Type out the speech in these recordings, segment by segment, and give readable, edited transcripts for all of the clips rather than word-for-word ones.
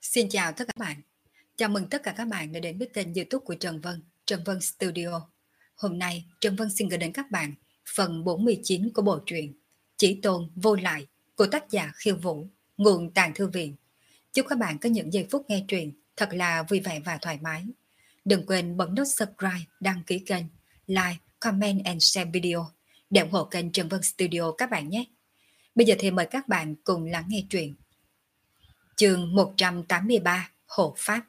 Xin chào tất cả các bạn. Chào mừng tất cả các bạn đã đến với kênh YouTube của Trần Vân Studio. Hôm nay, Trần Vân xin gửi đến các bạn phần 49 của bộ truyện Chỉ Tôn Vô Lại của tác giả Khiêu Vũ, nguồn Tàng Thư Viện. Chúc các bạn có những giây phút nghe truyện thật là vui vẻ và thoải mái. Đừng quên bấm nút subscribe, đăng ký kênh, like, comment and share video để ủng hộ kênh Trần Vân Studio các bạn nhé. Bây giờ thì mời các bạn cùng lắng nghe truyện. Chương 183 Hộ Pháp.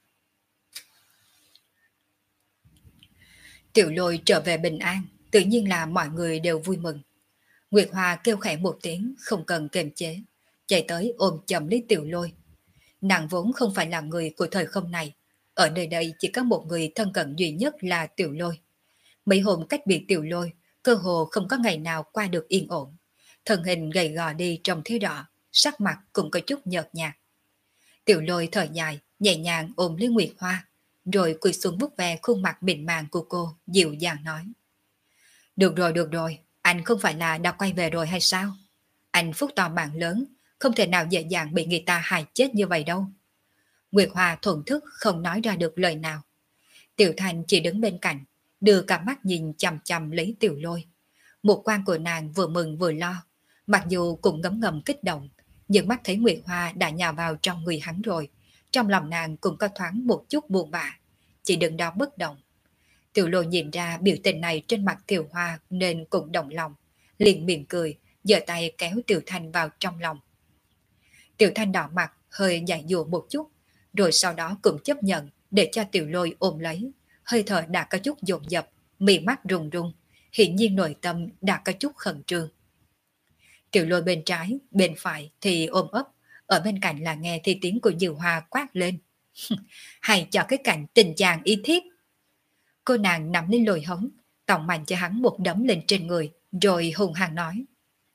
Tiểu Lôi trở về bình an, tự nhiên là mọi người đều vui mừng. Nguyệt Hoa kêu khẽ một tiếng không cần kiềm chế, chạy tới ôm chầm lấy Tiểu Lôi. Nàng vốn không phải là người của thời không này, ở nơi đây chỉ có một người thân cận duy nhất là Tiểu Lôi. Mấy hôm cách biệt Tiểu Lôi, cơ hồ không có ngày nào qua được yên ổn. Thân hình gầy gò đi trông thế đỏ, sắc mặt cũng có chút nhợt nhạt. Tiểu Lôi thở dài, nhẹ nhàng ôm lấy Nguyệt Hoa, rồi cúi xuống vuốt ve khuôn mặt mịn màng của cô, dịu dàng nói. Được rồi, anh không phải là đã quay về rồi hay sao? Anh phúc to mạng lớn, không thể nào dễ dàng bị người ta hại chết như vậy đâu. Nguyệt Hoa thuần thức không nói ra được lời nào. Tiểu Thành chỉ đứng bên cạnh, đưa cả mắt nhìn chằm chằm lấy Tiểu Lôi. Một quan của nàng vừa mừng vừa lo, mặc dù cũng ngấm ngầm kích động, nhưng mắt thấy Nguyệt Hoa đã nhào vào trong người hắn rồi, trong lòng nàng cũng có thoáng một chút buồn bã, chỉ đứng đó bất động. Tiểu Lôi nhìn ra biểu tình này trên mặt Tiểu Hoa nên cũng động lòng, liền mỉm cười, giơ tay kéo Tiểu Thanh vào trong lòng. Tiểu Thanh đỏ mặt, hơi giãy giụa một chút, rồi sau đó cũng chấp nhận để cho Tiểu Lôi ôm lấy, hơi thở đã có chút dồn dập, mí mắt run run, hiển nhiên nội tâm đã có chút khẩn trương. Tiểu Lôi bên trái, bên phải thì ôm ấp, ở bên cạnh là nghe thì tiếng của Diệu Hoa quát lên. Hay cho cái cảnh tình chàng y thiếp. Cô nàng nằm lên lồi hống, tòng mạnh cho hắn một đấm lên trên người, rồi hùng hăng nói.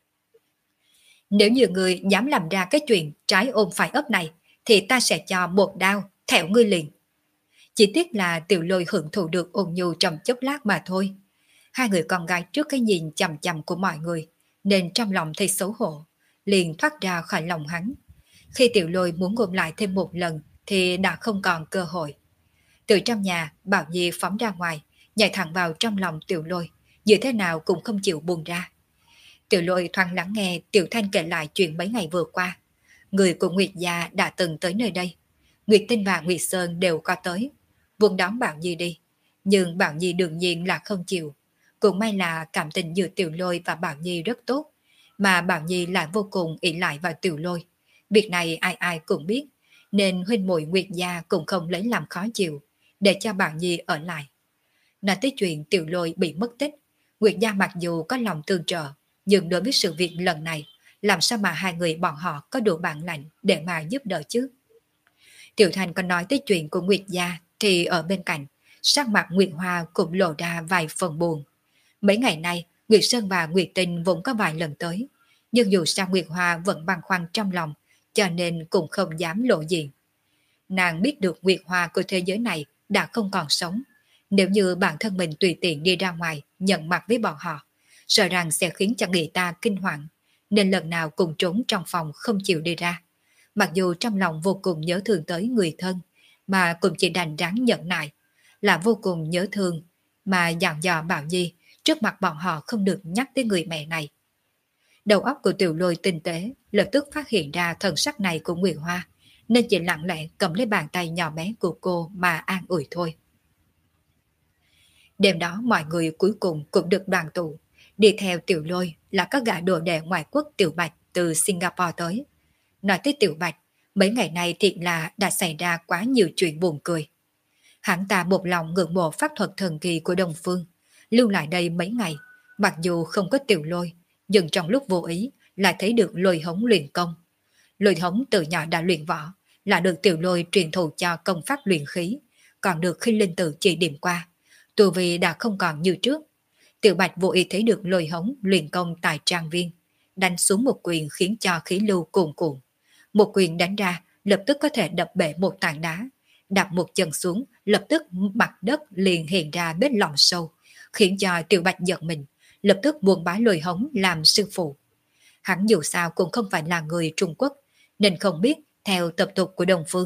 Nếu như người dám làm ra cái chuyện trái ôm phải ấp này, thì ta sẽ cho một đao, thẹo ngươi liền. Chỉ tiếc là Tiểu Lôi hưởng thụ được ôn nhu trong chốc lát mà thôi. Hai người con gái trước cái nhìn chằm chằm của mọi người, nên trong lòng thấy xấu hổ, liền thoát ra khỏi lòng hắn. Khi Tiểu Lôi muốn ôm lại thêm một lần thì đã không còn cơ hội. Từ trong nhà, Bảo Nhi phóng ra ngoài, nhảy thẳng vào trong lòng Tiểu Lôi, như thế nào cũng không chịu buông ra. Tiểu Lôi thoáng lắng nghe Tiểu Thanh kể lại chuyện mấy ngày vừa qua. Người của Nguyệt gia đã từng tới nơi đây. Nguyệt Tinh và Nguyệt Sơn đều có tới, buông đón Bảo Nhi đi. Nhưng Bảo Nhi đương nhiên là không chịu. Cũng may là cảm tình giữa Tiểu Lôi và Bảo Nhi rất tốt, mà Bảo Nhi lại vô cùng ỷ lại vào Tiểu Lôi. Việc này ai ai cũng biết, nên huynh muội Nguyệt gia cũng không lấy làm khó chịu, để cho Bảo Nhi ở lại. Nói tới chuyện Tiểu Lôi bị mất tích, Nguyệt gia mặc dù có lòng tương trợ, nhưng đối với sự việc lần này, làm sao mà hai người bọn họ có đủ bản lãnh để mà giúp đỡ chứ? Tiểu Thành còn nói tới chuyện của Nguyệt gia thì ở bên cạnh, sắc mặt Nguyệt Hoa cũng lộ ra vài phần buồn. Mấy ngày nay, Nguyệt Sơn và Nguyệt Tinh vốn có vài lần tới, nhưng dù sao Nguyệt Hoa vẫn băn khoăn trong lòng, cho nên cũng không dám lộ diện. Nàng biết được Nguyệt Hoa của thế giới này đã không còn sống. Nếu như bản thân mình tùy tiện đi ra ngoài nhận mặt với bọn họ, sợ rằng sẽ khiến cho người ta kinh hoàng, nên lần nào cũng trốn trong phòng không chịu đi ra. Mặc dù trong lòng vô cùng nhớ thương tới người thân, mà cũng chỉ đành ráng nhận nại, là vô cùng nhớ thương, mà dặn dò Bảo Nhi trước mặt bọn họ không được nhắc tới người mẹ này. Đầu óc của Tiểu Lôi tinh tế lập tức phát hiện ra thần sắc này của Nguyệt Hoa, nên chỉ lặng lẽ cầm lấy bàn tay nhỏ bé của cô mà an ủi thôi. Đêm đó mọi người cuối cùng cũng được đoàn tụ. Đi theo Tiểu Lôi là các gã đồ đệ ngoại quốc Tiểu Bạch từ Singapore tới. Nói tới Tiểu Bạch, mấy ngày nay thiệt là đã xảy ra quá nhiều chuyện buồn cười. Hắn ta một lòng ngưỡng mộ pháp thuật thần kỳ của Đông Phương, lưu lại đây mấy ngày, mặc dù không có Tiểu Lôi, nhưng trong lúc vô ý lại thấy được Lôi Hống luyện công. Lôi Hống từ nhỏ đã luyện võ, là được Tiểu Lôi truyền thụ cho công pháp luyện khí, còn được Khinh Linh Tử chỉ điểm qua, tu vi đã không còn như trước. Tiểu Bạch vô ý thấy được Lôi Hống luyện công tại trang viên, đánh xuống một quyền khiến cho khí lưu cuồn cuộn. Một quyền đánh ra lập tức có thể đập bể một tảng đá, đạp một chân xuống lập tức mặt đất liền hiện ra vết lõm sâu, khiến cho Tiểu Bạch giật mình, lập tức buông bái Lôi Hống làm sư phụ. Hắn dù sao cũng không phải là người Trung Quốc, nên không biết theo tập tục của Đông Phương,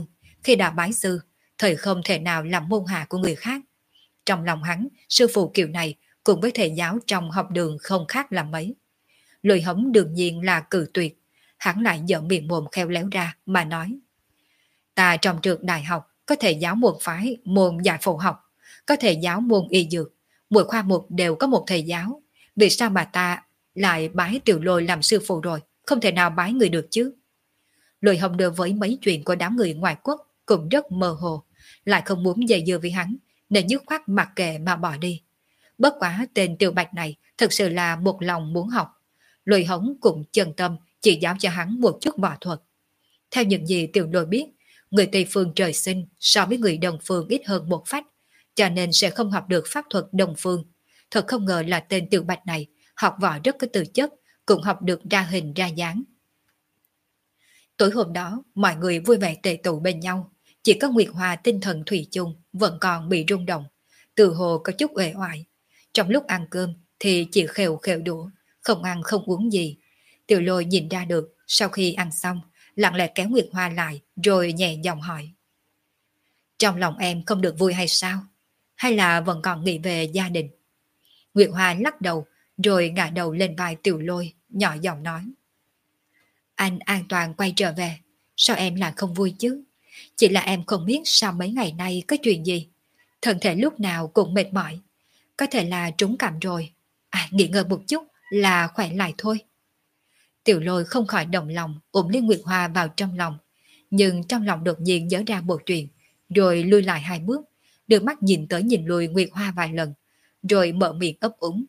Khi đã bái sư, thời không thể nào làm môn hạ của người khác. Trong lòng hắn, sư phụ kiểu này cùng với thầy giáo trong học đường không khác là mấy. Lôi Hống đương nhiên là cự tuyệt, hắn lại dở miệng mồm khéo léo ra mà nói. Ta trong trường đại học có thầy giáo môn phái, môn giải phẫu học, có thầy giáo môn y dược, mỗi khoa mục đều có một thầy giáo. Vì sao mà ta lại bái Tiểu Lôi làm sư phụ rồi, không thể nào bái người được chứ? Lôi Hồng đối với mấy chuyện của đám người ngoại quốc cũng rất mơ hồ, lại không muốn dây dưa với hắn, nên dứt khoát mặc kệ mà bỏ đi. Bất quá tên Tiểu Bạch này thật sự là một lòng muốn học. Lôi Hống cũng chân tâm chỉ giáo cho hắn một chút võ thuật. Theo những gì Tiểu Lôi biết, người Tây Phương trời sinh so với người Đông Phương ít hơn một phách, cho nên sẽ không học được pháp thuật Đông Phương. Thật không ngờ là tên Tiểu Bạch này học võ rất có tư chất, cũng học được ra hình ra dáng. Tối hôm đó, mọi người vui vẻ tề tụ bên nhau, chỉ có Nguyệt Hoa tinh thần thủy chung vẫn còn bị rung động, từ hồ có chút uể oải. Trong lúc ăn cơm thì chỉ khều khều đũa, không ăn không uống gì. Tiểu Lôi nhìn ra được, sau khi ăn xong, lặng lẽ kéo Nguyệt Hoa lại rồi nhẹ giọng hỏi. Trong lòng em không được vui hay sao? Hay là vẫn còn nghĩ về gia đình? Nguyệt Hoa lắc đầu, rồi ngả đầu lên vai Tiểu Lôi, nhỏ giọng nói. Anh an toàn quay trở về, sao em lại không vui chứ? Chỉ là em không biết sao mấy ngày nay có chuyện gì. Thân thể lúc nào cũng mệt mỏi. Có thể là trúng cảm rồi. Nghỉ ngơi một chút là khỏe lại thôi. Tiểu Lôi không khỏi động lòng ôm Liên Nguyệt Hoa vào trong lòng. Nhưng trong lòng đột nhiên nhớ ra một chuyện, rồi lui lại 2 bước, đưa mắt nhìn tới nhìn lui Nguyệt Hoa vài lần, rồi mở miệng ấp úng.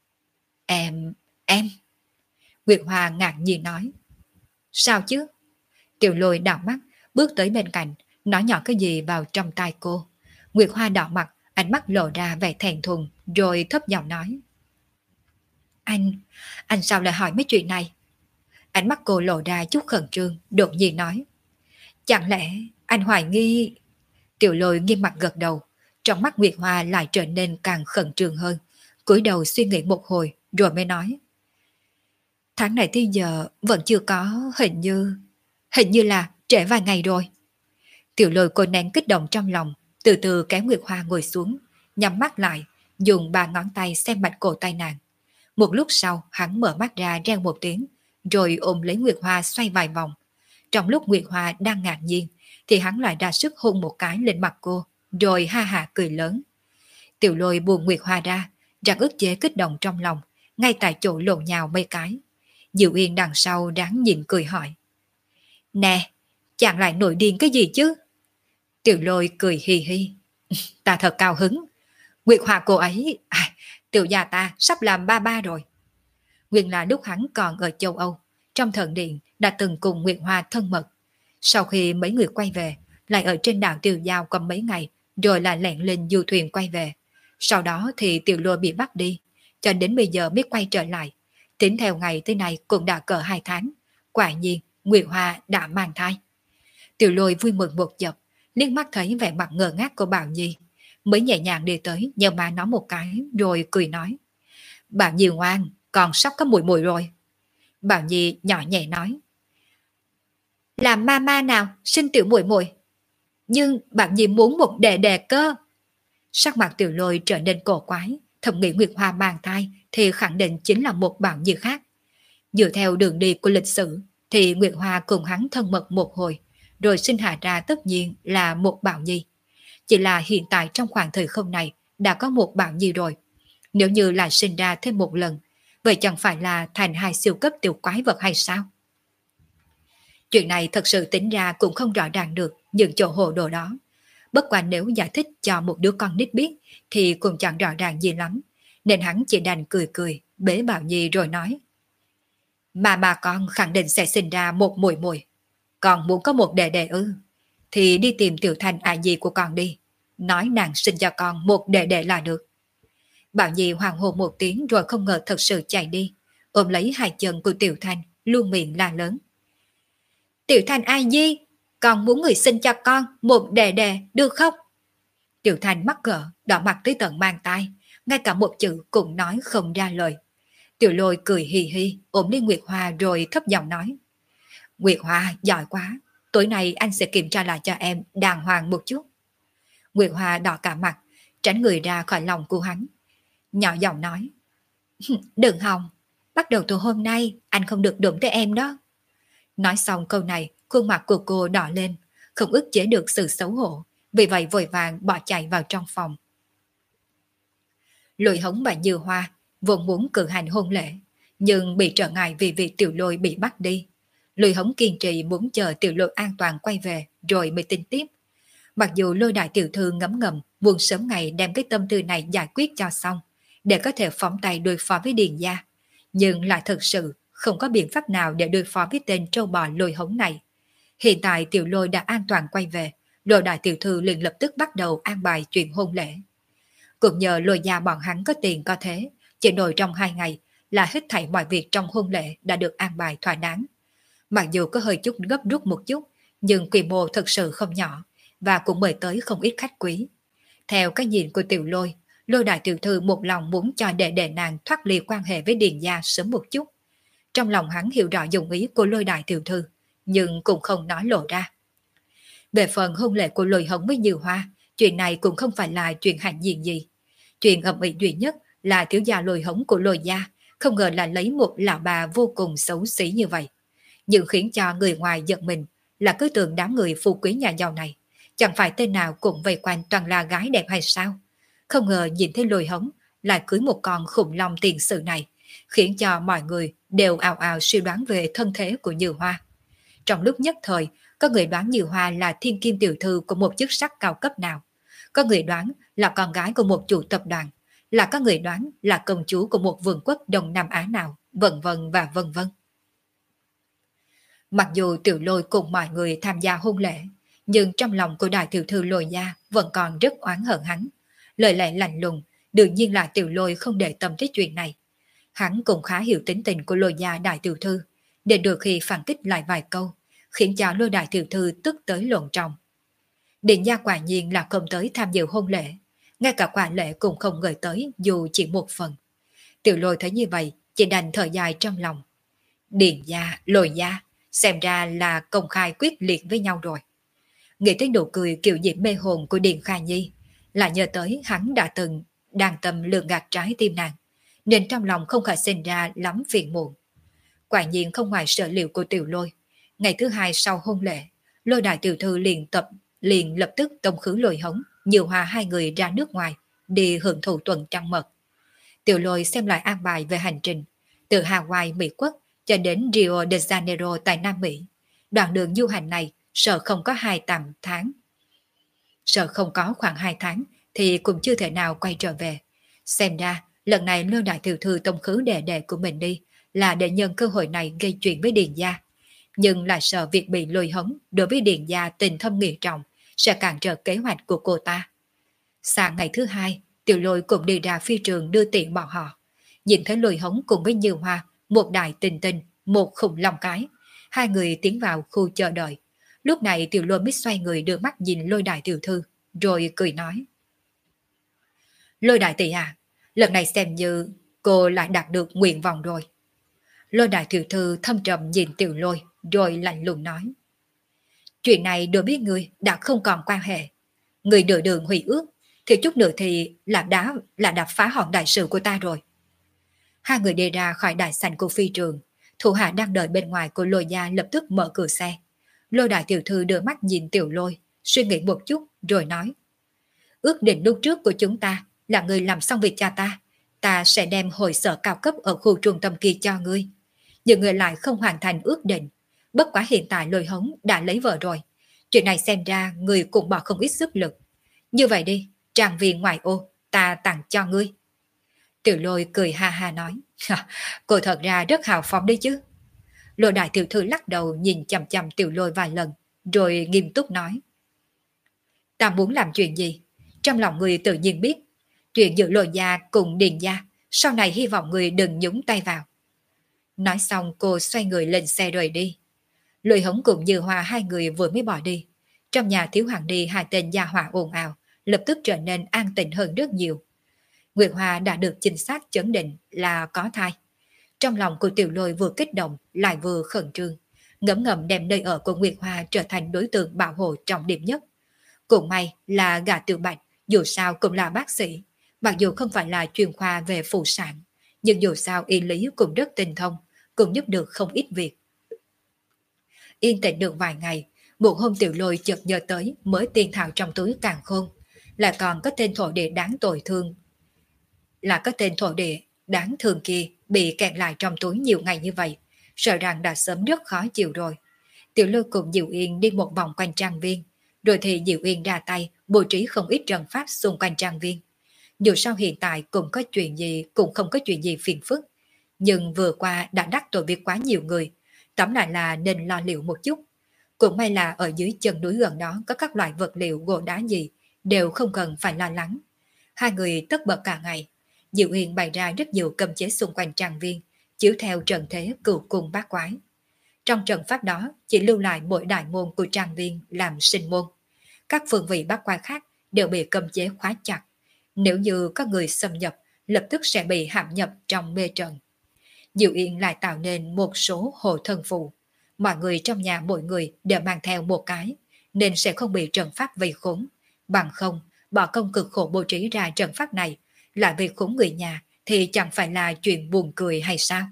Em. Nguyệt Hoa ngạc nhiên nói. Sao chứ? Tiểu Lôi đảo mắt, bước tới bên cạnh, nói nhỏ cái gì vào trong tai cô. Nguyệt Hoa đỏ mặt, ánh mắt lộ ra vẻ thẹn thùng, rồi thấp giọng nói. Anh sao lại hỏi mấy chuyện này? Ánh mắt cô lộ ra chút khẩn trương, đột nhiên nói. Chẳng lẽ anh hoài nghi... Tiểu Lôi nghiêm mặt gật đầu, trong mắt Nguyệt Hoa lại trở nên càng khẩn trương hơn, cúi đầu suy nghĩ một hồi rồi mới nói. Tháng này tới giờ vẫn chưa có, hình như là trễ vài ngày rồi. Tiểu Lôi cô nén kích động trong lòng, từ từ kéo Nguyệt Hoa ngồi xuống, nhắm mắt lại, dùng 3 ngón tay xem mạch cổ tay nàng. Một lúc sau hắn mở mắt ra reo một tiếng, rồi ôm lấy Nguyệt Hoa xoay vài vòng. Trong lúc Nguyệt Hoa đang ngạc nhiên, thì hắn lại ra sức hôn một cái lên mặt cô, rồi ha ha cười lớn. Tiểu Lôi buông Nguyệt Hoa ra, rằng ức chế kích động trong lòng, ngay tại chỗ lộn nhào mấy cái. Diệu Yên đằng sau đáng nhìn cười hỏi. Nè, chàng lại nổi điên cái gì chứ? Tiểu Lôi cười hì hì. Ta thật cao hứng. Nguyệt Hoa cô ấy, tiểu gia ta sắp làm ba ba rồi. Nguyên là lúc hắn còn ở châu Âu, trong thần điện đã từng cùng Nguyệt Hoa thân mật. Sau khi mấy người quay về, lại ở trên đảo Tiêu Giao có mấy ngày, rồi lại lẹn lên du thuyền quay về. Sau đó thì Tiểu Lôi bị bắt đi, cho đến bây giờ mới quay trở lại. Tính theo ngày tới nay cũng đã cỡ 2 tháng. Quả nhiên, Nguyệt Hoa đã mang thai. Tiểu Lôi vui mừng một chập, liếc mắt thấy vẻ mặt ngơ ngác của Bảo Nhi, mới nhẹ nhàng đi tới nhờ má nó một cái, rồi cười nói. Bảo Nhi ngoan, con sắp có muội muội rồi. Bảo Nhi nhỏ nhẹ nói. Làm mama nào sinh tiểu muội muội? Nhưng Bảo Nhi muốn một đệ đệ cơ. Sắc mặt Tiểu Lôi trở nên cổ quái, thầm nghĩ Nguyệt Hoa mang thai thì khẳng định chính là một Bảo Nhi khác. Dựa theo đường đi của lịch sử thì Nguyệt Hoa cùng hắn thân mật một hồi, rồi sinh hạ ra tất nhiên là một Bảo Nhi. Chỉ là hiện tại trong khoảng thời không này đã có một Bảo Nhi rồi. Nếu như lại sinh ra thêm một lần, vậy chẳng phải là thành 2 siêu cấp tiểu quái vật hay sao? Chuyện này thật sự tính ra cũng không rõ ràng được những chỗ hồ đồ đó. Bất quá nếu giải thích cho một đứa con nít biết thì cũng chẳng rõ ràng gì lắm, nên hắn chỉ đành cười cười, bế Bảo Nhi rồi nói. Mà bà con khẳng định sẽ sinh ra một muội muội. Còn muốn có một đệ đệ ư? Thì đi tìm Tiểu Thanh à gì của con đi. Nói nàng sinh cho con một đệ đệ là được. Bảo Nhi hoàng hồn một tiếng rồi không ngờ thật sự chạy đi, ôm lấy 2 chân của Tiểu Thanh, luôn miệng la lớn. Tiểu Thanh ai di, con muốn người sinh cho con một đệ đệ được không? Tiểu Thanh mắc cỡ, đỏ mặt tới tận mang tai, ngay cả một chữ cũng nói không ra lời. Tiểu Lôi cười hì hì, ôm lấy Nguyệt Hoa rồi thấp giọng nói. Nguyệt Hoa giỏi quá, tối nay anh sẽ kiểm tra lại cho em đàng hoàng một chút. Nguyệt Hoa đỏ cả mặt, tránh người ra khỏi lòng của hắn. Nhỏ giọng nói, đừng hòng, bắt đầu từ hôm nay anh không được đụng tới em đó. Nói xong câu này, khuôn mặt của cô đỏ lên, không ức chế được sự xấu hổ, vì vậy vội vàng bỏ chạy vào trong phòng. Lôi Hống và Như Hoa vốn muốn cử hành hôn lễ, nhưng bị trở ngại vì việc Tiểu Lôi bị bắt đi. Lôi Hống kiên trì muốn chờ Tiểu Lôi an toàn quay về rồi mới tính tiếp. Mặc dù Lôi đại tiểu thư ngấm ngầm muốn sớm ngày đem cái tâm tư này giải quyết cho xong, để có thể phóng tay đối phó với Điền gia, nhưng lại thật sự không có biện pháp nào để đối phó với tên trâu bò Lôi Hống này. Hiện tại Tiểu Lôi đã an toàn quay về, Lôi đại tiểu thư liền lập tức bắt đầu an bài chuyện hôn lễ. Cũng nhờ Lôi gia bọn hắn có tiền có thế, chỉ nổi trong 2 ngày là hết thảy mọi việc trong hôn lễ đã được an bài thỏa đáng. Mặc dù có hơi chút gấp rút một chút, nhưng quy mô thật sự không nhỏ, và cũng mời tới không ít khách quý. Theo cái nhìn của Tiểu Lôi, Lôi đại tiểu thư một lòng muốn cho đệ nàng thoát ly quan hệ với Điền gia sớm một chút. Trong lòng hắn hiểu rõ dụng ý của Lôi đại tiểu thư, nhưng cũng không nói lộ ra. Về phần hôn lễ của Lôi Hống với Như Hoa, chuyện này cũng không phải là chuyện hạnh diện gì. Chuyện ầm ĩ duy nhất là thiếu gia Lôi Hống của Lôi gia không ngờ là lấy một lão bà vô cùng xấu xí như vậy. Nhưng khiến cho người ngoài giận mình là cứ tưởng đám người phú quý nhà giàu này chẳng phải tên nào cũng vây quanh toàn là gái đẹp hay sao. Không ngờ nhìn thấy Lôi Hống lại cưới một con khủng long tiền sự này, khiến cho mọi người đều ào ào suy đoán về thân thế của Như Hoa. Trong lúc nhất thời, có người đoán Như Hoa là thiên kim tiểu thư của một chức sắc cao cấp nào, có người đoán là con gái của một chủ tập đoàn, là có người đoán là công chúa của một vương quốc Đông Nam Á nào, vân vân và vân vân. Mặc dù Tiểu Lôi cùng mọi người tham gia hôn lễ, nhưng trong lòng của đại tiểu thư Lôi gia vẫn còn rất oán hận hắn. Lời lẽ lạnh lùng, đương nhiên là Tiểu Lôi không để tâm tới chuyện này. Hắn cũng khá hiểu tính tình của Lôi gia đại tiểu thư, để đôi khi phản kích lại vài câu, khiến cho Lôi đại tiểu thư tức tới lộn tròng. Điền gia quả nhiên là không tới tham dự hôn lễ, ngay cả quả lễ cũng không gửi tới dù chỉ một phần. Tiểu Lôi thấy như vậy, chỉ đành thở dài trong lòng. Điền gia, Lôi gia, xem ra là công khai quyết liệt với nhau rồi. Nghĩ tới nụ cười kiểu diễm mê hồn của Điền Kha Nhi, là nhớ tới hắn đã từng đàn tâm lường gạt trái tim nàng, nên trong lòng không khỏi sinh ra lắm phiền muộn. Quả nhiên không ngoài sở liệu của Tiểu Lôi, ngày thứ 2 sau hôn lễ, Lôi đại tiểu thư liền lập tức tống khứ Lôi Hống, Như Hoa hai người ra nước ngoài đi hưởng thụ tuần trăng mật. Tiểu Lôi xem lại an bài về hành trình từ Hawaii Mỹ Quốc cho đến Rio de Janeiro tại Nam Mỹ. Đoạn đường du hành này sợ không có khoảng 2 tháng thì cũng chưa thể nào quay trở về. Xem ra lần này Lôi đại tiểu thư tống khứ đệ của mình đi là để nhân cơ hội này gây chuyện với Điền gia, nhưng lại sợ việc bị Lôi Hống đối với Điền gia tình thâm nghĩa trọng sẽ cản trở kế hoạch của cô ta. Sáng ngày thứ 2, Tiểu Lôi cũng đi ra phi trường đưa tiện bọn họ. Nhìn thấy Lôi Hống cùng với Như Hoa, một đại tình tình, một khủng long cái, hai người tiến vào khu chờ đợi. Lúc này Tiểu Lôi mới xoay người đưa mắt nhìn Lôi đại tiểu thư, rồi cười nói: Lôi đại tỷ à, lần này xem như cô lại đạt được nguyện vọng rồi. Lôi đại tiểu thư thâm trầm nhìn Tiểu Lôi, rồi lạnh lùng nói: Chuyện này đối với người đã không còn quan hệ. Người nửa đường hủy ước, thì chút nữa thì là đã phá hỏng đại sự của ta rồi. Hai người đi ra khỏi đại sảnh của phi trường, thủ hạ đang đợi bên ngoài của Lôi gia lập tức mở cửa xe. Lôi đại tiểu thư đưa mắt nhìn Tiểu Lôi, suy nghĩ một chút rồi nói: Ước định lúc trước của chúng ta là người làm xong việc cha ta sẽ đem hội sở cao cấp ở khu trung tâm kia cho ngươi. Nhưng người lại không hoàn thành ước định, bất quá hiện tại Lôi Hống đã lấy vợ rồi. Chuyện này xem ra người cũng bỏ không ít sức lực. Như vậy đi, trang viên ngoại ô, ta tặng cho ngươi. Tiểu Lôi cười ha ha nói: Cô thật ra rất hào phóng đấy chứ. Lôi đại tiểu thư lắc đầu nhìn chằm chằm Tiểu Lôi vài lần, rồi nghiêm túc nói: Ta muốn làm chuyện gì, trong lòng người tự nhiên biết. Chuyện giữa Lôi gia cùng Điền gia, sau này hy vọng người đừng nhúng tay vào. Nói xong cô xoay người lên xe rời đi. Lôi Hống cùng Như Hoa hai người vừa mới bỏ đi. Trong nhà thiếu hoàng đi hai tên gia hỏa ồn ào, lập tức trở nên an tĩnh hơn rất nhiều. Nguyệt Hoa đã được chính xác chẩn định là có thai. Trong lòng của Tiểu Lôi vừa kích động lại vừa khẩn trương. ngấm ngầm đem nơi ở của Nguyệt Hoa trở thành đối tượng bảo hộ trọng điểm nhất. Cũng may là gã Tiểu Bạch dù sao cũng là bác sĩ, mặc dù không phải là chuyên khoa về phụ sản, nhưng dù sao y lý cũng rất tinh thông, cũng giúp được không ít việc. Yên tĩnh được vài ngày, một hôm Tiểu Lôi chợt nhớ tới mới tiền thảo trong túi càng khôn, là còn có tên thổ địa đáng tồi thương, là có tên thổ địa đáng thương kia bị kẹt lại trong túi nhiều ngày như vậy, sợ rằng đã sớm rất khó chịu rồi. Tiểu Lôi cùng Diệu Yên đi một vòng quanh trang viên, rồi thì Diệu Yên ra tay bố trí không ít trận pháp xung quanh trang viên. Dù sao hiện tại cũng không có chuyện gì phiền phức, nhưng vừa qua đã đắc tội với quá nhiều người, tóm lại là nên lo liệu một chút. Cũng may là ở dưới chân núi gần đó có các loại vật liệu gỗ đá gì, đều không cần phải lo lắng. Hai người tất bật cả ngày, Diệu Yên bày ra rất nhiều cấm chế xung quanh trang viên, chiếu theo trận thế cửu cung bát quái. Trong trận pháp đó chỉ lưu lại mỗi đại môn của trang viên làm sinh môn. Các phương vị bát quái khác đều bị cấm chế khóa chặt. Nếu như có người xâm nhập, lập tức sẽ bị hãm nhập trong mê trận. Diệu Yên lại tạo nên một số hộ thân phù. Mọi người trong nhà mỗi người đều mang theo một cái, nên sẽ không bị trận pháp vây khốn. Bằng không, bỏ công cực khổ bố trí ra trận pháp này, lại vây khốn người nhà thì chẳng phải là chuyện buồn cười hay sao?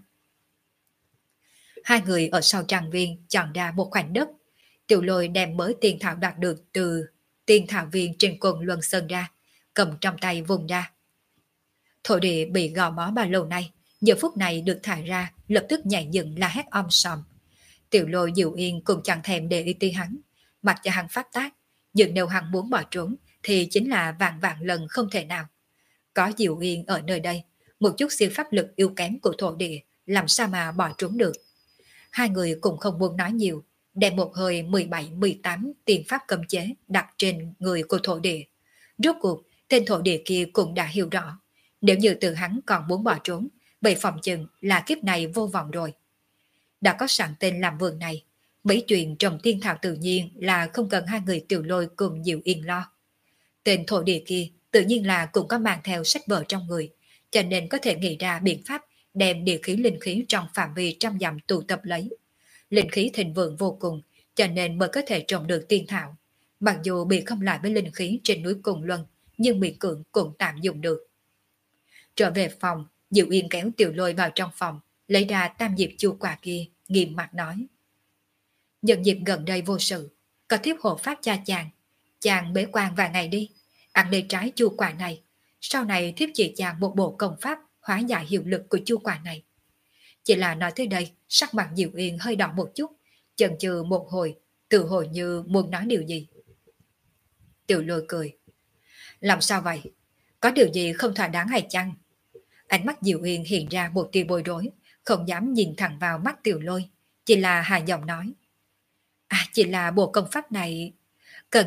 Hai người ở sau trang viên chọn ra một khoảnh đất. Tiểu Lôi đem mới tiên thảo đạt được từ tiên thảo viên trên quần Luân Sơn ra, cầm trong tay vùng ra. Thổ địa bị gò bó bao lâu nay, giờ phút này được thải ra, lập tức nhảy dựng la hét om sòm. Tiểu Lôi Diệu Yên cũng chẳng thèm để ý tới hắn, mặc cho hắn phát tác, nhưng nếu hắn muốn bỏ trốn thì chính là vạn vạn lần không thể nào. Có Diệu Yên ở nơi đây, một chút siêu pháp lực yếu kém của thổ địa làm sao mà bỏ trốn được. Hai người cũng không muốn nói nhiều, đem một hơi 17-18 tiền pháp cấm chế đặt trên người của thổ địa. Rốt cuộc, tên thổ địa kia cũng đã hiểu rõ, nếu như từ hắn còn muốn bỏ trốn, vậy phòng chừng là kiếp này vô vọng rồi. Đã có sẵn tên làm vườn này, mấy chuyện trồng tiên thảo tự nhiên là không cần hai người Tiểu Lôi cùng Diệu Yên lo. Tên thổ địa kia tự nhiên là cũng có mang theo sách vở trong người, cho nên có thể nghĩ ra biện pháp đem địa khí linh khí trong phạm vi trăm dặm tụ tập lấy. Linh khí thịnh vượng vô cùng, cho nên mới có thể trồng được tiên thảo. Mặc dù bị không lại với linh khí trên núi Cùng Luân, nhưng miễn cưỡng cũng tạm dùng được. Trở về phòng, Diệu Yên kéo Tiểu Lôi vào trong phòng, lấy ra tam diệp chu quả kia, nghiêm mặt nói. Nhân dịp gần đây vô sự, có thiếp hộ pháp cho chàng bế quan vài ngày đi, ăn lấy trái chu quả này, sau này thiếp chỉ chàng một bộ công pháp hóa giải hiệu lực của chu quả này. Chỉ là nói tới đây, sắc mặt Diệu Yên hơi đỏ một chút, chần chừ một hồi, tự hồi như muốn nói điều gì. Tiểu Lôi cười. Làm sao vậy? Có điều gì không thỏa đáng hay chăng? Ánh mắt Diệu Yên hiện ra một tia bối rối, không dám nhìn thẳng vào mắt Tiểu Lôi, chỉ là hài giọng nói. Chỉ là bộ công pháp này, cần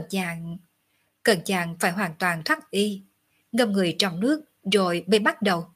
chàng phải hoàn toàn thoát y, ngâm người trong nước rồi mới bắt đầu.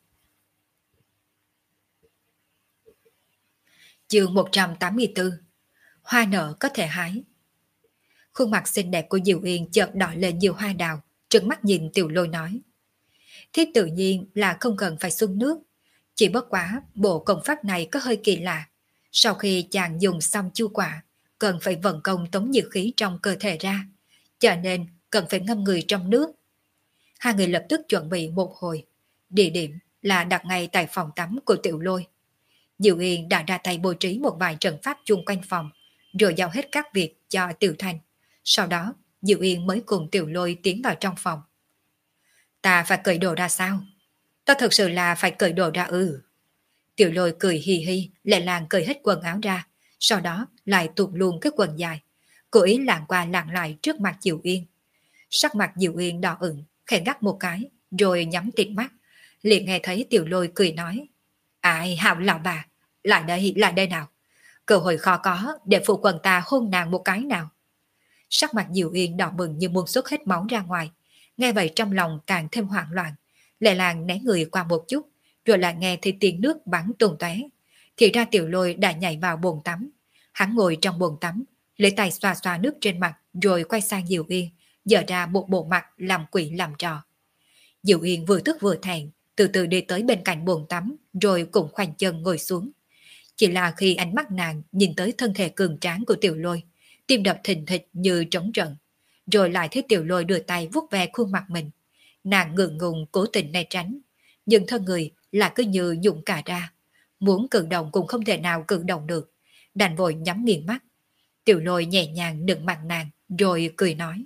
Chương 184. Hoa nở có thể hái. Khuôn mặt xinh đẹp của Diệu Yên chợt đỏ lên nhiều hoa đào, trừng mắt nhìn Tiểu Lôi nói. Thiếp tự nhiên là không cần phải xuân nước, chỉ bất quá bộ công pháp này có hơi kỳ lạ. Sau khi chàng dùng xong chu quả, cần phải vận công tống nhiệt khí trong cơ thể ra, cho nên cần phải ngâm người trong nước. Hai người lập tức chuẩn bị một hồi, địa điểm là đặt ngay tại phòng tắm của Tiểu Lôi. Diệu Yên đã ra tay bố trí một vài trận pháp chung quanh phòng, rồi giao hết các việc cho Tiểu Thanh. Sau đó, Diệu Yên mới cùng Tiểu Lôi tiến vào trong phòng. Ta phải cởi đồ ra sao? Ta thật sự là phải cởi đồ ra ư? Tiểu Lôi cười hì hì, lẹ làng cởi hết quần áo ra, sau đó lại tuột luôn cái quần dài. Cố ý lạng qua lạng lại trước mặt Diệu Yên. Sắc mặt Diệu Yên đỏ ửng, khẽ gắt một cái, rồi nhắm tịt mắt. Liền nghe thấy Tiểu Lôi cười nói. Ai Hạo lão bà, lại đây nào. Cơ hội khó có để phụ quần ta hôn nàng một cái nào. Sắc mặt Diệu Yên đỏ bừng như muốn xuất hết máu ra ngoài. Nghe vậy trong lòng càng thêm hoảng loạn, lẹ làng né người qua một chút, rồi lại nghe thấy tiếng nước bắn tung tóe. Thì ra Tiểu Lôi đã nhảy vào bồn tắm. Hắn ngồi trong bồn tắm, lấy tay xoa xoa nước trên mặt, rồi quay sang Diệu Yên, dở ra một bộ mặt làm quỷ làm trò. Diệu Yên vừa tức vừa thẹn, từ từ đi tới bên cạnh bồn tắm, rồi cũng khoanh chân ngồi xuống. Chỉ là khi ánh mắt nàng nhìn tới thân thể cường tráng của Tiểu Lôi, tim đập thình thịch như trống trận, rồi lại thấy Tiểu Lôi đưa tay vuốt ve khuôn mặt mình. Nàng ngượng ngùng cố tình né tránh, nhưng thân người là cứ như dụng cả ra, muốn cử động cũng không thể nào cử động được, đành vội nhắm nghiền mắt. Tiểu Lôi nhẹ nhàng nựng mặt nàng, rồi cười nói.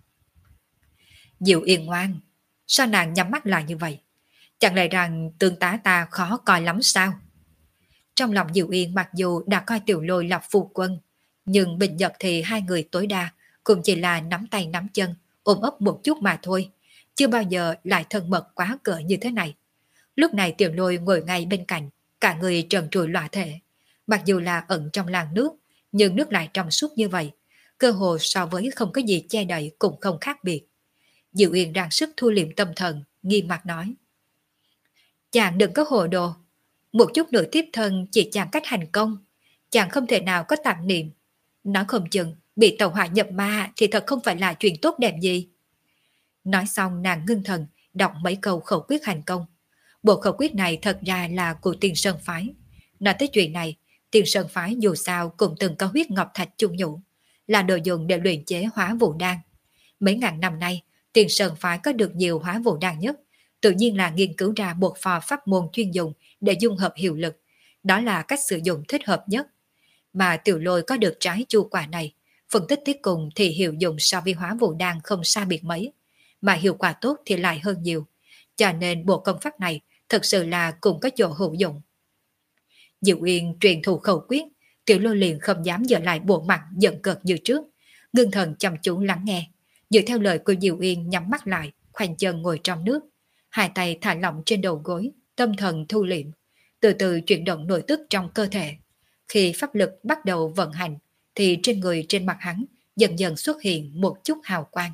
Diệu Yên ngoan, sao nàng nhắm mắt lại như vậy? Chẳng lẽ rằng tương tá ta khó coi lắm sao? Trong lòng Diệu Yên mặc dù đã coi Tiểu Lôi là phu quân, nhưng bình nhật thì hai người tối đa cũng chỉ là nắm tay nắm chân, ôm ấp một chút mà thôi, chưa bao giờ lại thân mật quá cỡ như thế này. Lúc này Tiểu Lôi ngồi ngay bên cạnh, cả người trần trụi lọa thể. Mặc dù là ẩn trong làn nước, nhưng nước lại trong suốt như vậy, cơ hồ so với không có gì che đậy cũng không khác biệt. Diệu Yên đang sức thu liệm tâm thần, nghiêm mặt nói. Chàng đừng có hồ đồ, một chút nữa tiếp thân chỉ chàng cách hành công, chàng không thể nào có tạp niệm. Nói không chừng, bị tàu hỏa nhập ma thì thật không phải là chuyện tốt đẹp gì. Nói xong nàng ngưng thần, đọc mấy câu khẩu quyết hành công. Bộ khẩu quyết này thật ra là của Tiền Sơn Phái. Nói tới chuyện này, Tiền Sơn Phái dù sao cũng từng có huyết ngọc thạch chung nhũ, là đồ dùng để luyện chế hóa vũ đan. Mấy ngàn năm nay, Tiền Sơn Phái có được nhiều hóa vũ đan nhất, tự nhiên là nghiên cứu ra một phò pháp môn chuyên dùng để dung hợp hiệu lực. Đó là cách sử dụng thích hợp nhất. Mà Tiểu Lôi có được trái chu quả này, phân tích tiếp cùng thì hiệu dụng so với hóa vũ đan không xa biệt mấy, mà hiệu quả tốt thì lại hơn nhiều. Cho nên bộ công pháp này thật sự là cũng có chỗ hữu dụng. Diệu Yên truyền thụ khẩu quyết, Tiểu Lôi liền không dám dở lại bộ mặt giận cợt như trước, ngưng thần chăm chú lắng nghe, dựa theo lời của Diệu Yên nhắm mắt lại, khoanh chân ngồi trong nước, hai tay thả lỏng trên đầu gối, tâm thần thu liệm, từ từ chuyển động nội tức trong cơ thể. Khi pháp lực bắt đầu vận hành, thì trên người trên mặt hắn dần dần xuất hiện một chút hào quang.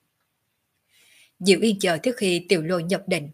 Diệu Yên chờ tới khi Tiểu Lôi nhập định,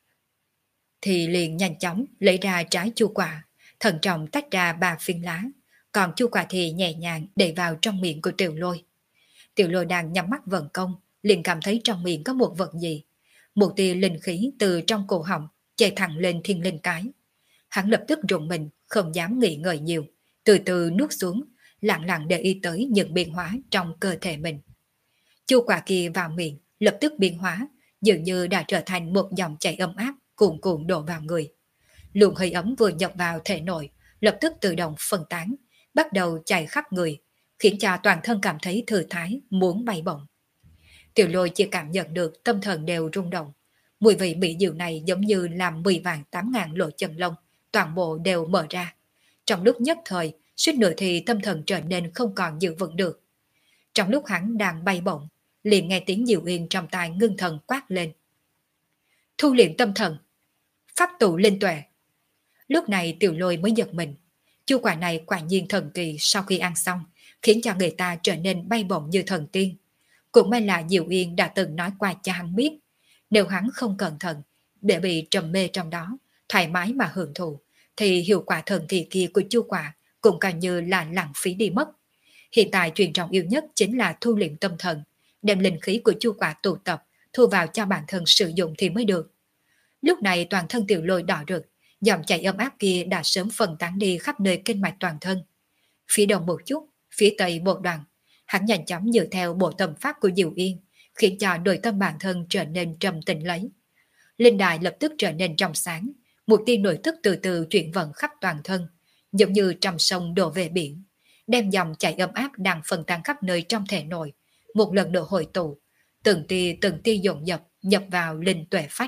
thì liền nhanh chóng lấy ra trái chu quả, thận trọng tách ra 3 phiến lá, còn chu quả thì nhẹ nhàng đẩy vào trong miệng của Tiểu Lôi. Tiểu Lôi đang nhắm mắt vận công, liền cảm thấy trong miệng có một vật gì. Một tia linh khí từ trong cổ họng chạy thẳng lên thiên linh cái. Hắn lập tức rùng mình, không dám nghĩ ngợi nhiều, từ từ nuốt xuống, lặng lặng để ý tới những biến hóa trong cơ thể mình. Chu quả kia vào miệng, lập tức biến hóa, dường như đã trở thành một dòng chảy ấm áp, cuồn cuộn đổ vào người. Luồng hơi ấm vừa nhập vào thể nội, lập tức tự động phân tán, bắt đầu chạy khắp người, khiến cho toàn thân cảm thấy thư thái, muốn bay bổng. Tiểu Lôi chỉ cảm nhận được tâm thần đều rung động. Mùi vị mỹ diệu này giống như làm 10 vạn 8 ngàn lỗ chân lông, toàn bộ đều mở ra. Trong lúc nhất thời, suýt nữa thì tâm thần trở nên không còn giữ vững được. Trong lúc hắn đang bay bổng, liền nghe tiếng Diệu Yên trong tai ngưng thần quát lên. Thu liệm tâm thần, pháp tụ linh tuệ. Lúc này Tiểu Lôi mới giật mình. Chu quả này quả nhiên thần kỳ, sau khi ăn xong, khiến cho người ta trở nên bay bổng như thần tiên. Cũng may là Diệu Yên đã từng nói qua cho hắn biết, nếu hắn không cẩn thận, để bị trầm mê trong đó, thoải mái mà hưởng thụ, thì hiệu quả thần kỳ kia của chu quả cũng coi như là lãng phí đi mất. Hiện tại chuyện trọng yếu nhất chính là thu liệm tâm thần, đem linh khí của chu quả tụ tập, thu vào cho bản thân sử dụng thì mới được. Lúc này toàn thân Tiểu Lôi đỏ rực, dòng chảy ấm áp kia đã sớm phân tán đi khắp nơi kinh mạch toàn thân. Phía đông một chút, phía tây một đoạn, hắn nhanh chóng dựa theo bộ tâm pháp của Diệu Yên, khiến cho nội tâm bản thân trở nên trầm tĩnh lấy. Linh đài lập tức trở nên trong sáng, một tia nội tức từ từ chuyển vận khắp toàn thân, giống như trăm sông đổ về biển, đem dòng chảy ấm áp đang phân tán khắp nơi trong thể nội, một lần nữa hội tụ, từng tia dồn dập nhập vào linh tuệ phách.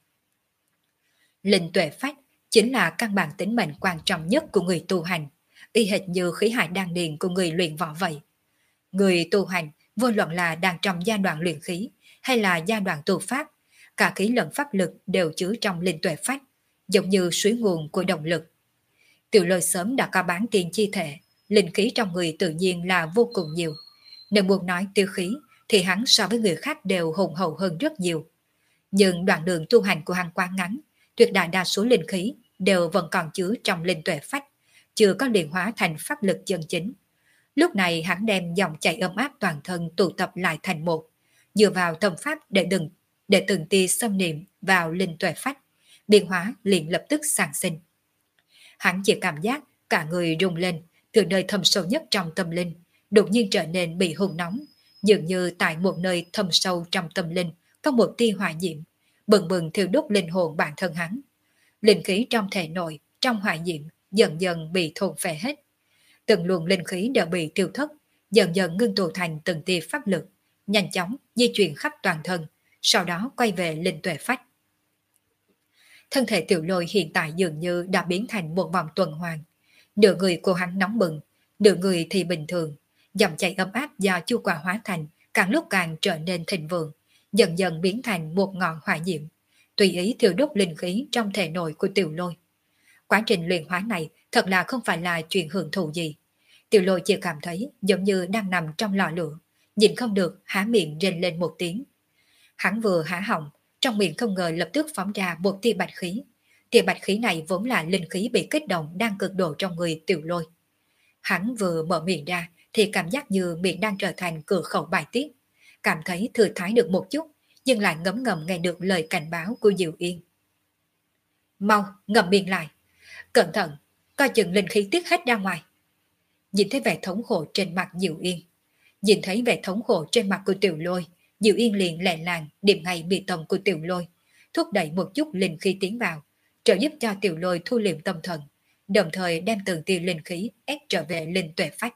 Linh tuệ phách chính là căn bản tính mệnh quan trọng nhất của người tu hành, y hệt như khí hải đan điền của người luyện võ vậy. Người tu hành, vô luận là đang trong giai đoạn luyện khí hay là giai đoạn tu pháp, cả khí lẫn pháp lực đều chứa trong linh tuệ phách, giống như suối nguồn của động lực. Tiểu Lôi sớm đã có bán tiền chi thể, linh khí trong người tự nhiên là vô cùng nhiều. Nếu muốn nói tiêu khí, thì hắn so với người khác đều hùng hậu hơn rất nhiều. Nhưng đoạn đường tu hành của hắn quá ngắn, tuyệt đại đa số linh khí đều vẫn còn chứa trong linh tuệ phách, chưa có luyện hóa thành pháp lực chân chính. Lúc này hắn đem dòng chảy ấm áp toàn thân tụ tập lại thành một, dựa vào tâm pháp để từng tia xâm niệm vào linh tuệ phách, biến hóa liền lập tức sản sinh. Hắn chỉ cảm giác Cả người rung lên, từ nơi thâm sâu nhất trong tâm linh, đột nhiên trở nên bị hùng nóng, dường như tại một nơi thâm sâu trong tâm linh có một tia hỏa diễm, bừng bừng thiêu đốt linh hồn bản thân hắn. Linh khí trong thể nội, trong hỏa diễm, dần dần bị thôn phệ hết. Từng luồng linh khí đều bị tiêu thất, dần dần ngưng tụ thành từng tia pháp lực, nhanh chóng di chuyển khắp toàn thân, sau đó quay về linh tuệ phách. Thân thể Tiểu Lôi hiện tại dường như đã biến thành một vòng tuần hoàn. Nửa người của hắn nóng bừng, nửa người thì bình thường. Dòng chảy ấm áp do chu quả hóa thành càng lúc càng trở nên thịnh vượng, dần dần biến thành một ngọn hỏa diệm, tùy ý thiêu đốt linh khí trong thể nội của Tiểu Lôi. Quá trình luyện hóa này thật là không phải là chuyện hưởng thụ gì. Tiểu Lôi chỉ cảm thấy giống như đang nằm trong lò lửa, nhìn không được há miệng rên lên một tiếng. Hắn vừa há họng, trong miệng không ngờ lập tức phóng ra một tia bạch khí. Tia bạch khí này vốn là linh khí bị kích động đang cực độ trong người Tiểu Lôi. Hắn vừa mở miệng ra thì cảm giác như miệng đang trở thành cửa khẩu bài tiết, cảm thấy thư thái được một chút, nhưng lại ngấm ngầm nghe được lời cảnh báo của Diệu Yên. Mau, ngậm miệng lại, cẩn thận, coi chừng linh khí tiết hết ra ngoài. Nhìn thấy vẻ thống khổ trên mặt Diệu Yên, nhìn thấy vẻ thống khổ trên mặt của Tiểu Lôi, Diệu Yên liền lẹ làng điểm ngay bị tâm của Tiểu Lôi, thúc đẩy một chút linh khí tiến vào, trợ giúp cho Tiểu Lôi thu liệm tâm thần, đồng thời đem từng tia linh khí ép trở về linh tuệ phách.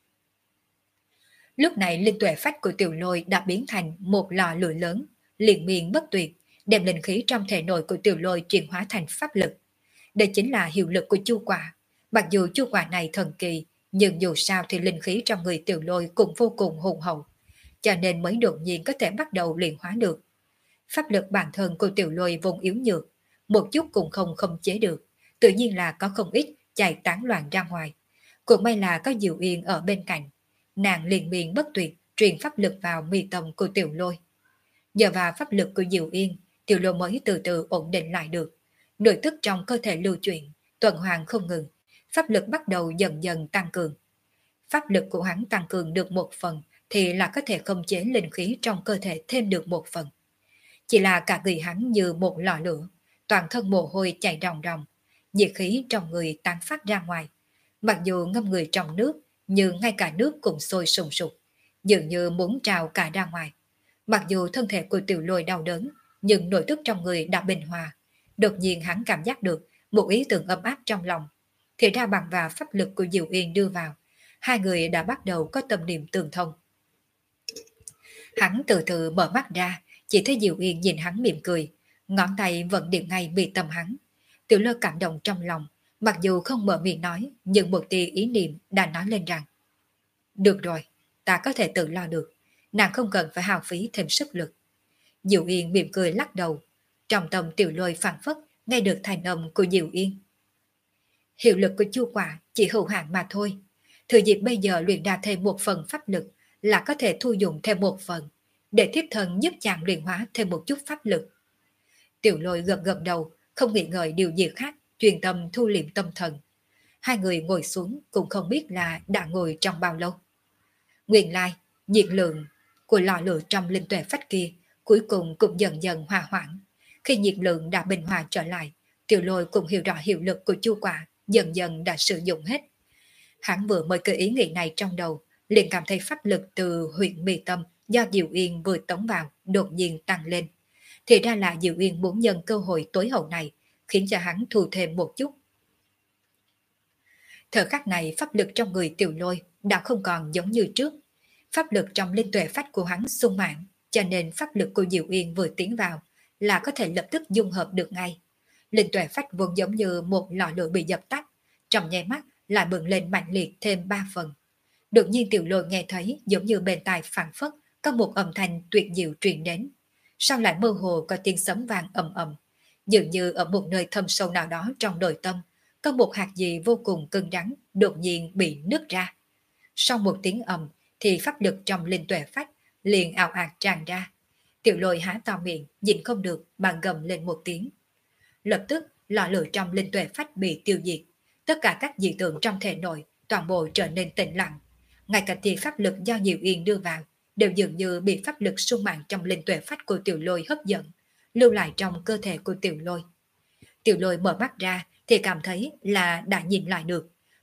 Lúc này linh tuệ phách của Tiểu Lôi đã biến thành một lò lửa lớn, liên miên bất tuyệt, đem linh khí trong thể nội của Tiểu Lôi chuyển hóa thành pháp lực. Đây chính là hiệu lực của chu quả. Mặc dù chu quả này thần kỳ, nhưng dù sao thì linh khí trong người Tiểu Lôi cũng vô cùng hùng hậu, cho nên mới đột nhiên có thể bắt đầu luyện hóa được. Pháp lực bản thân của Tiểu Lôi vốn yếu nhược, một chút cũng không khống chế được, tự nhiên là có không ít chạy tán loạn ra ngoài. Cũng may là có Diệu Yên ở bên cạnh, nàng liền miên bất tuyệt truyền pháp lực vào mi tâm của Tiểu Lôi. Nhờ vào pháp lực của Diệu Yên, Tiểu Lôi mới từ từ ổn định lại được. Nội tức trong cơ thể lưu chuyển, tuần hoàn không ngừng, pháp lực bắt đầu dần dần tăng cường. Pháp lực của hắn tăng cường được một phần thì là có thể khống chế linh khí trong cơ thể thêm được một phần. Chỉ là cả người hắn như một lò lửa, toàn thân mồ hôi chảy ròng ròng, nhiệt khí trong người tán phát ra ngoài. Mặc dù ngâm người trong nước, nhưng ngay cả nước cũng sôi sùng sục, dường như muốn trào cả ra ngoài. Mặc dù thân thể của Tiểu Lôi đau đớn, nhưng nội tức trong người đã bình hòa. Đột nhiên hắn cảm giác được một ý tưởng ấm áp trong lòng. Thì ra bằng vào pháp lực của Diệu Yên đưa vào, hai người đã bắt đầu có tâm niệm tương thông. Hắn từ từ mở mắt ra, chỉ thấy Diệu Yên nhìn hắn mỉm cười, ngón tay vẫn điểm ngay bị tâm hắn. Tiểu Lôi cảm động trong lòng, mặc dù không mở miệng nói, nhưng một tia ý niệm đã nói lên rằng: được rồi, ta có thể tự lo được, nàng không cần phải hao phí thêm sức lực. Diệu Yên mỉm cười lắc đầu, trong tâm Tiểu Lôi phảng phất nghe được thành âm của Diệu Yên. Hiệu lực của chu quả chỉ hữu hạn mà thôi, thừa dịp bây giờ luyện ra thêm một phần pháp lực là có thể thu dụng thêm một phần, để thiếp thân giúp chàng luyện hóa thêm một chút pháp lực. Tiểu Lôi gật gật đầu, không nghĩ ngợi điều gì khác, chuyên tâm thu liệm tâm thần. Hai người ngồi xuống cũng không biết là đã ngồi trong bao lâu. Nguyên lai, nhiệt lượng của lò lửa trong linh tuệ phách kia cuối cùng cũng dần dần hòa hoãn. Khi nhiệt lượng đã bình hòa trở lại, Tiểu Lôi cũng hiểu rõ hiệu lực của chu quả dần dần đã sử dụng hết. Hắn vừa mới cơ ý nghĩ này trong đầu, liền cảm thấy pháp lực từ huyện mi tâm do Diệu Yên vừa tống vào đột nhiên tăng lên. Thì ra là Diệu Yên muốn nhân cơ hội tối hậu này, khiến cho hắn thu thêm một chút. Thời khắc này pháp lực trong người Tiểu Lôi đã không còn giống như trước. Pháp lực trong linh tuệ phách của hắn sung mãn, cho nên pháp lực của Diệu Yên vừa tiến vào là có thể lập tức dung hợp được ngay. Linh tuệ phách vốn giống như một lò lửa bị dập tắt, trong nháy mắt lại bừng lên mạnh liệt thêm 3 phần. Đột nhiên Tiểu Lôi nghe thấy giống như bên tai phảng phất có một âm thanh tuyệt diệu truyền đến. Sau lại mơ hồ có tiếng sấm vang ầm ầm, dường như ở một nơi thâm sâu nào đó trong nội tâm có một hạt gì vô cùng cứng rắn đột nhiên bị nứt ra. Sau một tiếng ầm thì pháp lực trong linh tuệ phách liền ào ạt tràn ra. Tiểu Lôi há to miệng, nhìn không được mà gầm lên một tiếng. Lập tức lò lửa trong linh tuệ phách bị tiêu diệt, tất cả các dị tượng trong thể nội toàn bộ trở nên tĩnh lặng. Ngay cả tia pháp lực do Diệu Yên đưa vào đều dường như bị pháp lực sung mãn trong linh tuệ phách của Tiểu Lôi hấp dẫn, lưu lại trong cơ thể của Tiểu Lôi. Tiểu Lôi mở mắt ra thì cảm thấy là đã nhìn lại được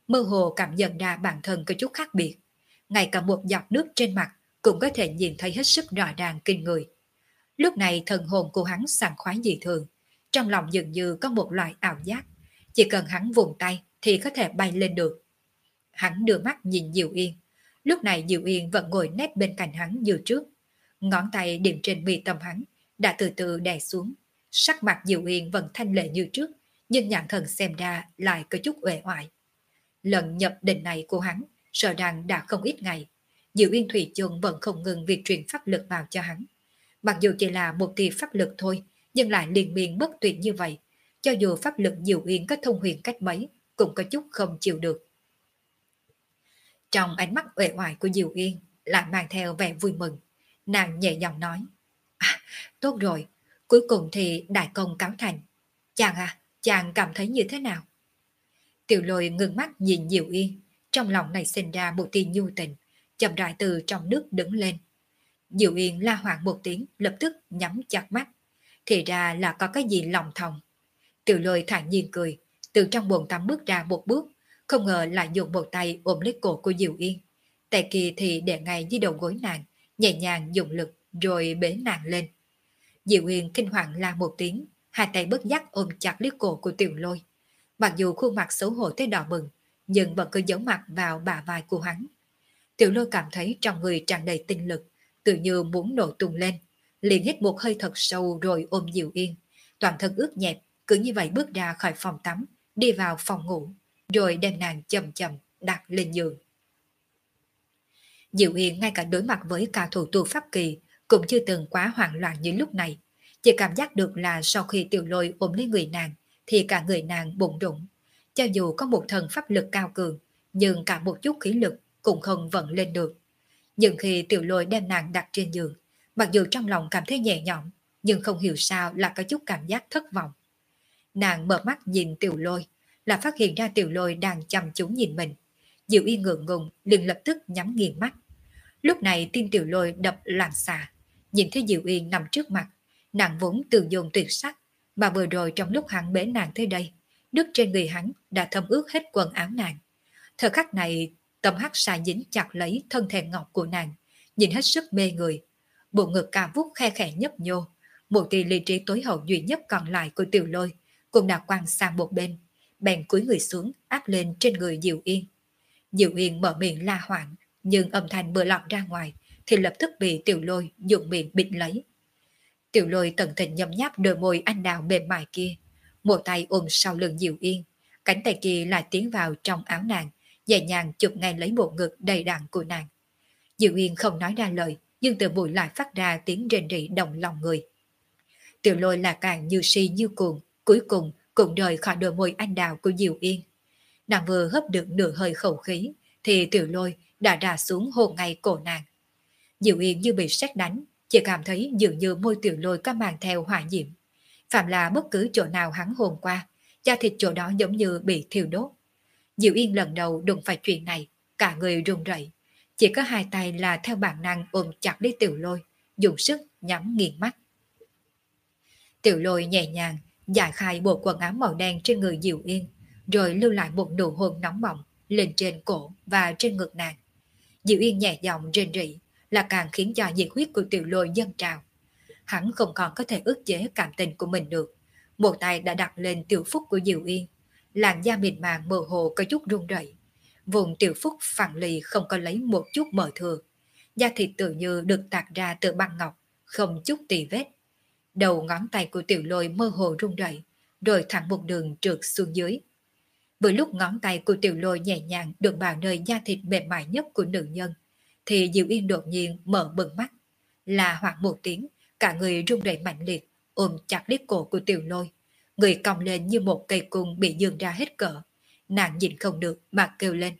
mơ hồ cảm nhận ra bản thân có chút khác biệt. Ngay cả một giọt nước trên mặt cũng có thể nhìn thấy hết sức rõ ràng kinh người. Lúc này thần hồn của hắn sảng khoái dị thường, trong lòng dường như có một loại ảo giác, chỉ cần hắn vùng tay thì có thể bay lên được. Hắn đưa mắt nhìn Diệu Yên, lúc này Diệu Yên vẫn ngồi nép bên cạnh hắn như trước, ngón tay điểm trên mi tâm hắn, đã từ từ đè xuống. Sắc mặt Diệu Yên vẫn thanh lệ như trước, nhưng nhãn thần xem ra lại có chút uể oải. Lần nhập định này của hắn, sợ rằng đã không ít ngày, Diệu Yên Thủy chung vẫn không ngừng việc truyền pháp lực vào cho hắn. Mặc dù chỉ là một tia pháp lực thôi, nhưng lại liên miên bất tuyệt như vậy, cho dù pháp lực Diệu Yên có thông huyền cách mấy, cũng có chút không chịu được. Trong ánh mắt uể oải của Diệu Yên lại mang theo vẻ vui mừng, nàng nhẹ giọng nói: tốt rồi, cuối cùng thì đại công cáo thành. Chàng à, chàng cảm thấy như thế nào? Tiểu Lôi ngưng mắt nhìn Diệu Yên, trong lòng này sinh ra một tia nhu tình, chậm rãi từ trong nước đứng lên. Diệu Yên la hoảng một tiếng, lập tức nhắm chặt mắt. Thì ra là có cái gì lòng thòng. Tiểu Lôi thản nhiên cười, từ trong bồn tắm bước ra một bước, không ngờ lại dùng một tay ôm lấy cổ của Diệu Yên. Tay kia thì để ngay dưới đầu gối nàng, nhẹ nhàng dùng lực rồi bế nàng lên. Diệu Yên kinh hoàng la một tiếng, hai tay bất giác ôm chặt lấy cổ của Tiểu Lôi. Mặc dù khuôn mặt xấu hổ tới đỏ bừng, nhưng vẫn cứ giấu mặt vào bả vai của hắn. Tiểu Lôi cảm thấy trong người tràn đầy tinh lực, tự như muốn nổ tung lên, liền hít một hơi thật sâu rồi ôm Diệu Yên. Toàn thân ướt nhẹp, cứ như vậy bước ra khỏi phòng tắm, đi vào phòng ngủ, rồi đem nàng chậm chậm đặt lên giường. Diệu Yên ngay cả đối mặt với cả thủ tu pháp kỳ cũng chưa từng quá hoảng loạn như lúc này, chỉ cảm giác được là sau khi Tiểu Lôi ôm lấy người nàng thì cả người nàng bụng rụng. Cho dù có một thần pháp lực cao cường, nhưng cả một chút khí lực cũng không vận lên được. Nhưng khi Tiểu Lôi đem nàng đặt trên giường, mặc dù trong lòng cảm thấy nhẹ nhõm, nhưng không hiểu sao là có chút cảm giác thất vọng. Nàng mở mắt nhìn Tiểu Lôi, là phát hiện ra Tiểu Lôi đang chăm chú nhìn mình. Diệu Yên ngượng ngùng liền lập tức nhắm nghiền mắt. Lúc này tim Tiểu Lôi đập loạn xạ, nhìn thấy Diệu Yên nằm trước mặt, nàng vốn từ dồn tuyệt sắc, mà vừa rồi trong lúc hắn bế nàng tới đây, nước trên người hắn đã thấm ướt hết quần áo nàng. Thời khắc này, tấm hắc xà dính chặt lấy thân thể ngọc của nàng, nhìn hết sức mê người. Bộ ngực cao vút khe khẽ nhấp nhô, một tia lý trí tối hậu duy nhất còn lại của Tiểu Lôi cũng đã quăng sang một bên, bèn cúi người xuống áp lên trên người Diệu Yên. Diệu Yên mở miệng la hoảng, nhưng âm thanh vừa lọt ra ngoài thì lập tức bị Tiểu Lôi dùng miệng bịt lấy. Tiểu Lôi tận tình nhấm nháp đôi môi anh đào mềm mại kia, một tay ôm sau lưng Diệu Yên, cánh tay kia lại tiến vào trong áo nàng, nhẹ nhàng chụp ngay lấy bộ ngực đầy đặn của nàng. Diệu Yên không nói ra lời, nhưng từ bụi lại phát ra tiếng rền rỉ động lòng người. Tiểu Lôi là càng như si như cuồng, cuối cùng cũng rời khỏi đôi môi anh đào của Diệu Yên. Nàng vừa hấp được nửa hơi khẩu khí, thì Tiểu Lôi đã đà xuống hôn ngay cổ nàng. Diệu Yên như bị sét đánh, chỉ cảm thấy dường như môi Tiểu Lôi có mang theo hỏa diễm. Phạm là bất cứ chỗ nào hắn hôn qua, da thịt chỗ đó giống như bị thiêu đốt. Diệu Yên lần đầu đụng phải chuyện này, cả người run rẩy, chỉ có hai tay là theo bản năng ôm chặt lấy Tiểu Lôi, dùng sức nhắm nghiền mắt. Tiểu Lôi nhẹ nhàng giải khai bộ quần áo màu đen trên người Diệu Yên, rồi lưu lại một nụ hôn nóng bỏng lên trên cổ và trên ngực nàng. Diệu Yên nhẹ giọng rên rỉ, là càng khiến cho nhiệt huyết của Tiểu Lôi dâng trào. Hắn không còn có thể ức chế cảm tình của mình được, một tay đã đặt lên tiểu phúc của Diệu Yên, làn da mịn màng mơ hồ có chút run rẩy. Vùng tiểu phúc phẳng lì không có lấy một chút mỡ thừa, da thịt tự như được tạc ra từ băng ngọc, không chút tì vết. Đầu ngón tay của Tiểu Lôi mơ hồ run rẩy, rồi thẳng một đường trượt xuống dưới. Vừa lúc ngón tay của Tiểu Lôi nhẹ nhàng được vào nơi da thịt mềm mại nhất của nữ nhân, thì Diệu Yên đột nhiên mở bừng mắt, là hoảng một tiếng, cả người run rẩy mạnh liệt, ôm chặt lấy cổ của Tiểu Lôi, người cong lên như một cây cung bị dường ra hết cỡ. Nàng nhìn không được mà kêu lên: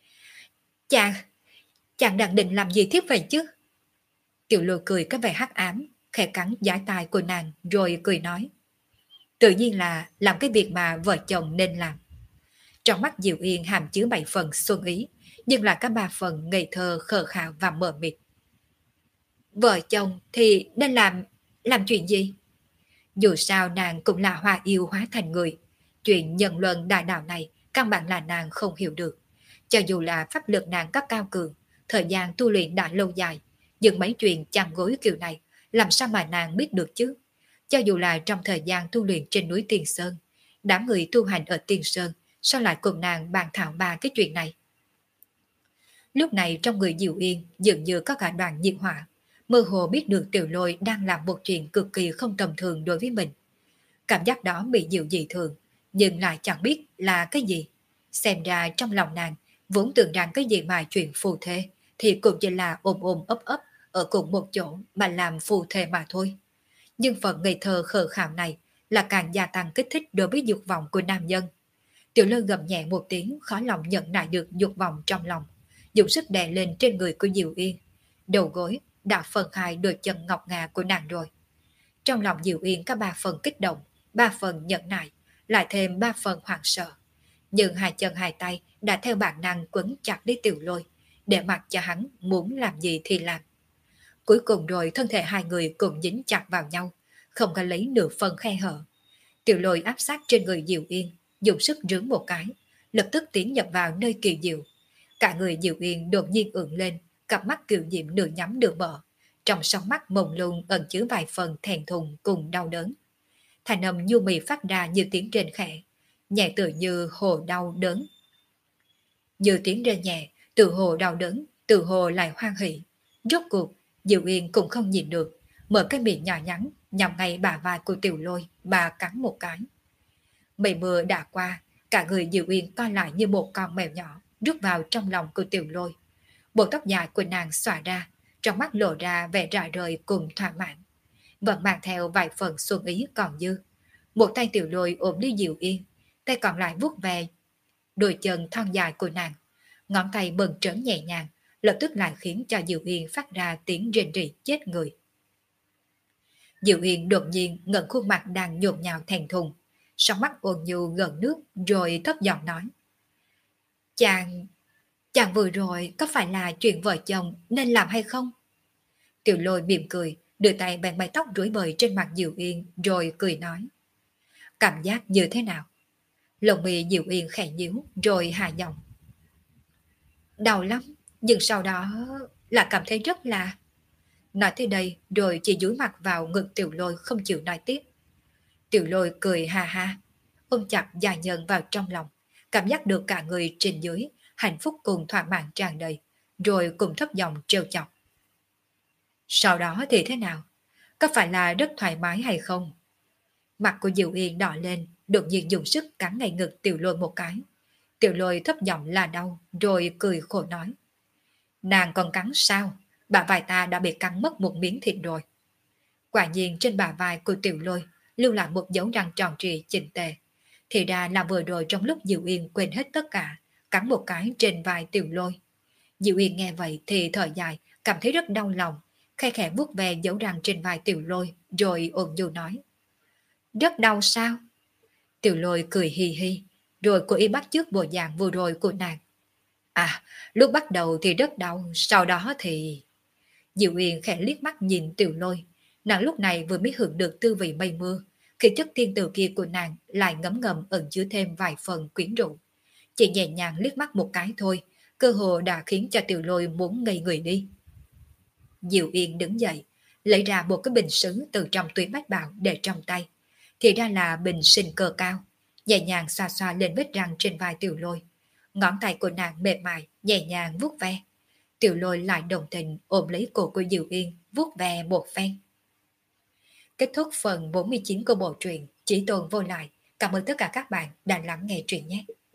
chàng đang định làm gì thiết vậy chứ? Tiểu Lôi cười có vẻ hắc ám, khẽ cắn giái tai của nàng rồi cười nói: tự nhiên là làm cái việc mà vợ chồng nên làm. Trong mắt Diệu Yên hàm chứa 7 phần xuân ý, nhưng là cả 3 phần ngây thơ khờ khạo và mờ mịt. Vợ chồng thì nên làm chuyện gì? Dù sao nàng cũng là hoa yêu hóa thành người, chuyện nhân luận đại đạo này căn bản là nàng không hiểu được. Cho dù là pháp lực nàng cấp cao cường, thời gian tu luyện đã lâu dài, nhưng mấy chuyện chăn gối kiểu này, làm sao mà nàng biết được chứ? Cho dù là trong thời gian tu luyện trên núi Tiền Sơn, đám người tu hành ở Tiền Sơn, sao lại cùng nàng bàn thảo ba cái chuyện này? Lúc này trong người Diệu Yên dường như có cả đoàn nhiệt hỏa, mơ hồ biết được Tiểu Lôi đang làm một chuyện cực kỳ không tầm thường đối với mình. Cảm giác đó bị dịu dị thường, nhưng lại chẳng biết là cái gì. Xem ra trong lòng nàng, vốn tưởng rằng cái gì mà chuyện phù thê, thì cũng chỉ là ôm ôm ấp ấp ở cùng một chỗ mà làm phù thê mà thôi. Nhưng phần ngây thơ khờ khạo này là càng gia tăng kích thích đối với dục vọng của nam nhân. Tiểu Lôi gầm nhẹ một tiếng, khó lòng nhận lại được dục vọng trong lòng, dùng sức đè lên trên người của Diệu Yên. Đầu gối đã phân khai đôi chân ngọc ngà của nàng rồi. Trong lòng Diệu Yên có 3 phần kích động, 3 phần nhẫn nại, lại thêm 3 phần hoảng sợ. Nhưng hai chân hai tay đã theo bản năng quấn chặt lấy Tiểu Lôi, để mặc cho hắn muốn làm gì thì làm. Cuối cùng rồi thân thể hai người cùng dính chặt vào nhau, không có lấy nửa phần khe hở. Tiểu Lôi áp sát trên người Diệu Yên, dùng sức rướn một cái, lập tức tiến nhập vào nơi kỳ diệu. Cả người Diệu Yên đột nhiên ưỡn lên, cặp mắt kiều diễm nửa nhắm nửa mở, trong sóng mắt mông lung ẩn chứa vài phần thẹn thùng cùng đau đớn. Thanh âm nhu mì phát ra như tiếng rên khẽ, nhẹ tựa như hồ đau đớn. Như tiếng rên nhẹ, từ hồ đau đớn, từ hồ lại hoan hỷ. Rốt cuộc, Diệu Yên cũng không nhìn được, mở cái miệng nhỏ nhắn, nhằm ngay bả vai của Tiểu Lôi mà cắn một cái. Mây mưa đã qua, cả người Diệu Yên co lại như một con mèo nhỏ, rút vào trong lòng của Tiểu Lôi. Bộ tóc dài của nàng xõa ra, trong mắt lộ ra vẻ rã rời cùng thỏa mãn, vẫn mang theo vài phần xuân ý còn dư. Một tay Tiểu Lôi ôm đi Diệu Yên, tay còn lại vuốt về đôi chân thon dài của nàng, ngón tay bần trớn nhẹ nhàng, lập tức lại khiến cho Diệu Yên phát ra tiếng rên rỉ chết người. Diệu Yên đột nhiên ngẩng khuôn mặt đang nhộn nhào thẹn thùng, sóng mắt ôn nhu gần nước, rồi thấp giọng nói: Chàng vừa rồi có phải là chuyện vợ chồng nên làm hay không? Tiểu Lôi mỉm cười, đưa tay bèn mái tóc rối bời trên mặt Diệu Yên, rồi cười nói: Cảm giác như thế nào? Lông mi Diệu Yên khẽ nhíu, rồi hạ giọng: Đau lắm, nhưng sau đó là cảm thấy rất là... Nói tới đây, rồi chỉ dúi mặt vào ngực Tiểu Lôi không chịu nói tiếp. Tiểu Lôi cười ha ha, ôm chặt gia nhân vào trong lòng, cảm giác được cả người trên dưới hạnh phúc cùng thỏa mãn tràn đầy, rồi cùng thấp giọng trêu chọc: Sau đó thì thế nào? Có phải là rất thoải mái hay không? Mặt của Diệu Yên đỏ lên, đột nhiên dùng sức cắn ngay ngực Tiểu Lôi một cái. Tiểu Lôi thấp giọng là đau, rồi cười khổ nói: Nàng còn cắn sao? Bả vai ta đã bị cắn mất một miếng thịt rồi. Quả nhiên trên bả vai của Tiểu Lôi lưu lại một dấu răng tròn trịa chỉnh tề. Thì ra là vừa rồi trong lúc Diệu Yên quên hết tất cả, cắn một cái trên vai Tiểu Lôi. Diệu Yên nghe vậy thì thở dài, cảm thấy rất đau lòng, khe khẽ vuốt về dấu răng trên vai Tiểu Lôi, rồi ôn nhu nói: Rất đau sao? Tiểu Lôi cười hi hi, rồi cô ý bắt chước bộ dạng vừa rồi của nàng. À, lúc bắt đầu thì rất đau, sau đó thì... Diệu Yên khẽ liếc mắt nhìn Tiểu Lôi, nàng lúc này vừa mới hưởng được tư vị mây mưa, khi chất thiên tử kia của nàng lại ngấm ngầm ẩn chứa thêm vài phần quyến rũ. Chỉ nhẹ nhàng liếc mắt một cái thôi, cơ hồ đã khiến cho Tiểu Lôi muốn ngây người đi. Diệu Yên đứng dậy, lấy ra một cái bình sứ từ trong túi bách bào để trong tay. Thì ra là bình sinh cơ cao, nhẹ nhàng xoa xoa lên vết răng trên vai Tiểu Lôi. Ngón tay của nàng mềm mại, nhẹ nhàng vuốt ve. Tiểu Lôi lại đồng tình ôm lấy cổ của Diệu Yên, vuốt ve một phen. Kết thúc phần 49 của bộ truyện Chỉ Tồn Vô Lại. Cảm ơn tất cả các bạn đã lắng nghe truyện nhé.